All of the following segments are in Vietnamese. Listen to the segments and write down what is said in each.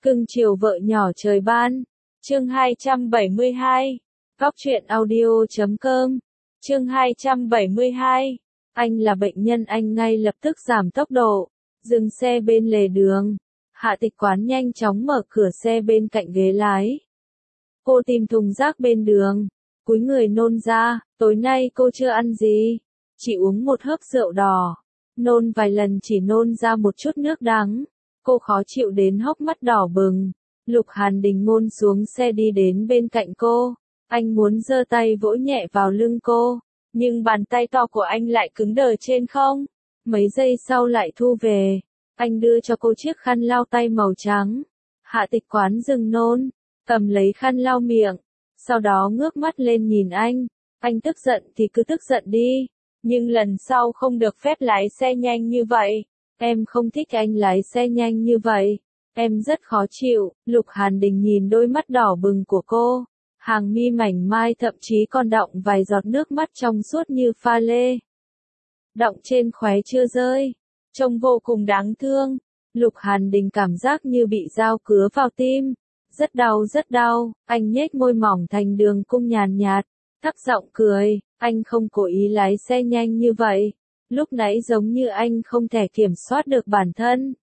Cưng chiều vợ nhỏ trời ban. Chương 272. Góc truyện audio.com. Chương 272. Anh là bệnh nhân, anh ngay lập tức giảm tốc độ, dừng xe bên lề đường. Hạ Tịch Quán nhanh chóng mở cửa xe bên cạnh ghế lái. Cô tìm thùng rác bên đường, cúi người nôn ra, tối nay cô chưa ăn gì, chỉ uống một hớp rượu đỏ. Nôn vài lần chỉ nôn ra một chút nước đắng. Cô khó chịu đến hốc mắt đỏ bừng. Lục Hàn Đình ngôn xuống xe đi đến bên cạnh cô. Anh muốn giơ tay vỗ nhẹ vào lưng cô, nhưng bàn tay to của anh lại cứng đờ trên không. Mấy giây sau lại thu về. Anh đưa cho cô chiếc khăn lau tay màu trắng. Hạ Tịch Quán dừng nôn, cầm lấy khăn lau miệng, sau đó ngước mắt lên nhìn anh. Anh tức giận thì cứ tức giận đi, nhưng lần sau không được phép lái xe nhanh như vậy. Em không thích anh lái xe nhanh như vậy. Em rất khó chịu. Lục Hàn Đình nhìn đôi mắt đỏ bừng của cô. Hàng mi mảnh mai thậm chí còn đọng vài giọt nước mắt trong suốt như pha lê. Đọng trên khóe chưa rơi. Trông vô cùng đáng thương. Lục Hàn Đình cảm giác như bị dao cứa vào tim. Rất đau rất đau. Anh nhếch môi mỏng thành đường cung nhàn nhạt, thấp giọng cười. Anh không cố ý lái xe nhanh như vậy. Lúc nãy giống như anh không thể kiểm soát được bản thân.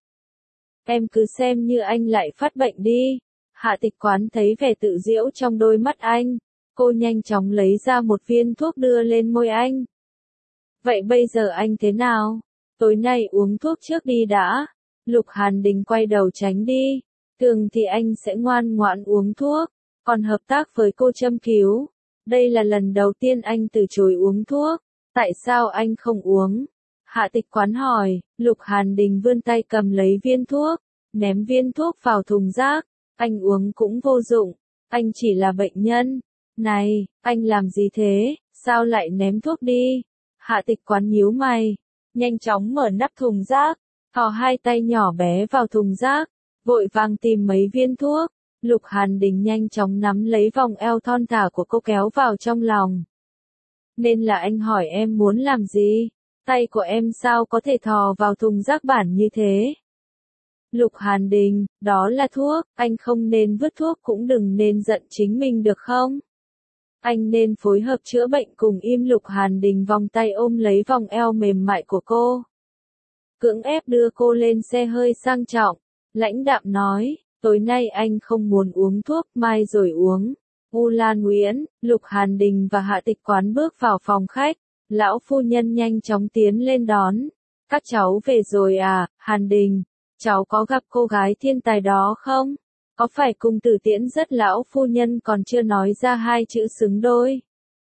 Em cứ xem như anh lại phát bệnh đi. Hạ Tịch Quán thấy vẻ tự giễu trong đôi mắt anh. Cô nhanh chóng lấy ra một viên thuốc đưa lên môi anh. Vậy bây giờ anh thế nào? Tối nay uống thuốc trước đi đã. Lục Hàn Đình quay đầu tránh đi. Thường thì anh sẽ ngoan ngoãn uống thuốc, còn hợp tác với cô châm cứu. Đây là lần đầu tiên anh từ chối uống thuốc. Tại sao anh không uống? Hạ Tịch Quán hỏi. Lục Hàn Đình vươn tay cầm lấy viên thuốc, ném viên thuốc vào thùng rác. Anh uống cũng vô dụng, anh chỉ là bệnh nhân. Này, anh làm gì thế, sao lại ném thuốc đi? Hạ Tịch Quán nhíu mày, nhanh chóng mở nắp thùng rác, thò hai tay nhỏ bé vào thùng rác, vội vàng tìm mấy viên thuốc. Lục Hàn Đình nhanh chóng nắm lấy vòng eo thon thả của cô kéo vào trong lòng. Nên là anh hỏi em muốn làm gì? Tay của em sao có thể thò vào thùng rác bản như thế? Lục Hàn Đình, đó là thuốc, anh không nên vứt thuốc cũng đừng nên giận chính mình được không? Anh nên phối hợp chữa bệnh cùng im. Lục Hàn Đình vòng tay ôm lấy vòng eo mềm mại của cô. Cưỡng ép đưa cô lên xe hơi sang trọng, lãnh đạm nói, tối nay anh không muốn uống thuốc, mai rồi uống. U Lan Nguyễn, Lục Hàn Đình và Hạ Tịch Quán bước vào phòng khách. Lão phu nhân nhanh chóng tiến lên đón. Các cháu về rồi à, Hàn Đình, cháu có gặp cô gái thiên tài đó không? Có phải Cung Tử Tiễn rất? Lão phu nhân còn chưa nói ra hai chữ xứng đôi,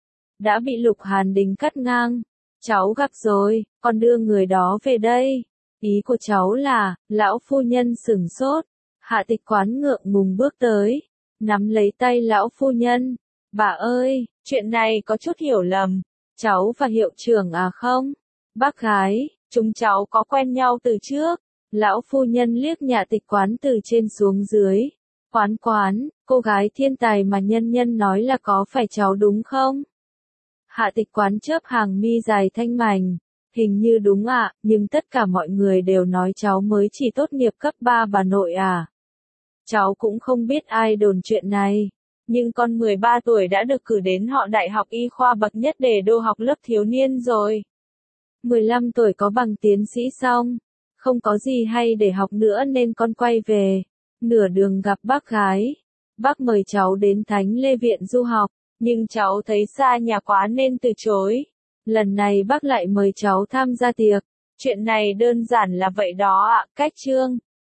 đã bị Lục Hàn Đình cắt ngang. Cháu gặp rồi, con đưa người đó về đây. Ý của cháu là, lão phu nhân sửng sốt. Hạ Tịch Quán ngượng ngùng bước tới, nắm lấy tay lão phu nhân. Bà ơi, chuyện này có chút hiểu lầm. Cháu và hiệu trưởng à không? Bác gái, chúng cháu có quen nhau từ trước. Lão phu nhân liếc Hạ Tịch Quán từ trên xuống dưới. Quán, cô gái thiên tài mà nhân nhân nói là có phải cháu đúng không? Hạ Tịch Quán chớp hàng mi dài thanh mảnh. Hình như đúng ạ, nhưng tất cả mọi người đều nói cháu mới chỉ tốt nghiệp cấp 3 bà nội à. Cháu cũng không biết ai đồn chuyện này. Nhưng con 13 tuổi đã được cử đến họ đại học y khoa bậc nhất để đô học lớp thiếu niên rồi. 15 tuổi có bằng tiến sĩ xong. Không có gì hay để học nữa nên con quay về. Nửa đường gặp bác gái. Bác mời cháu đến Thánh Lê Viện du học, nhưng cháu thấy xa nhà quá nên từ chối. Lần này bác lại mời cháu tham gia tiệc. Chuyện này đơn giản là vậy đó ạ. Cách chương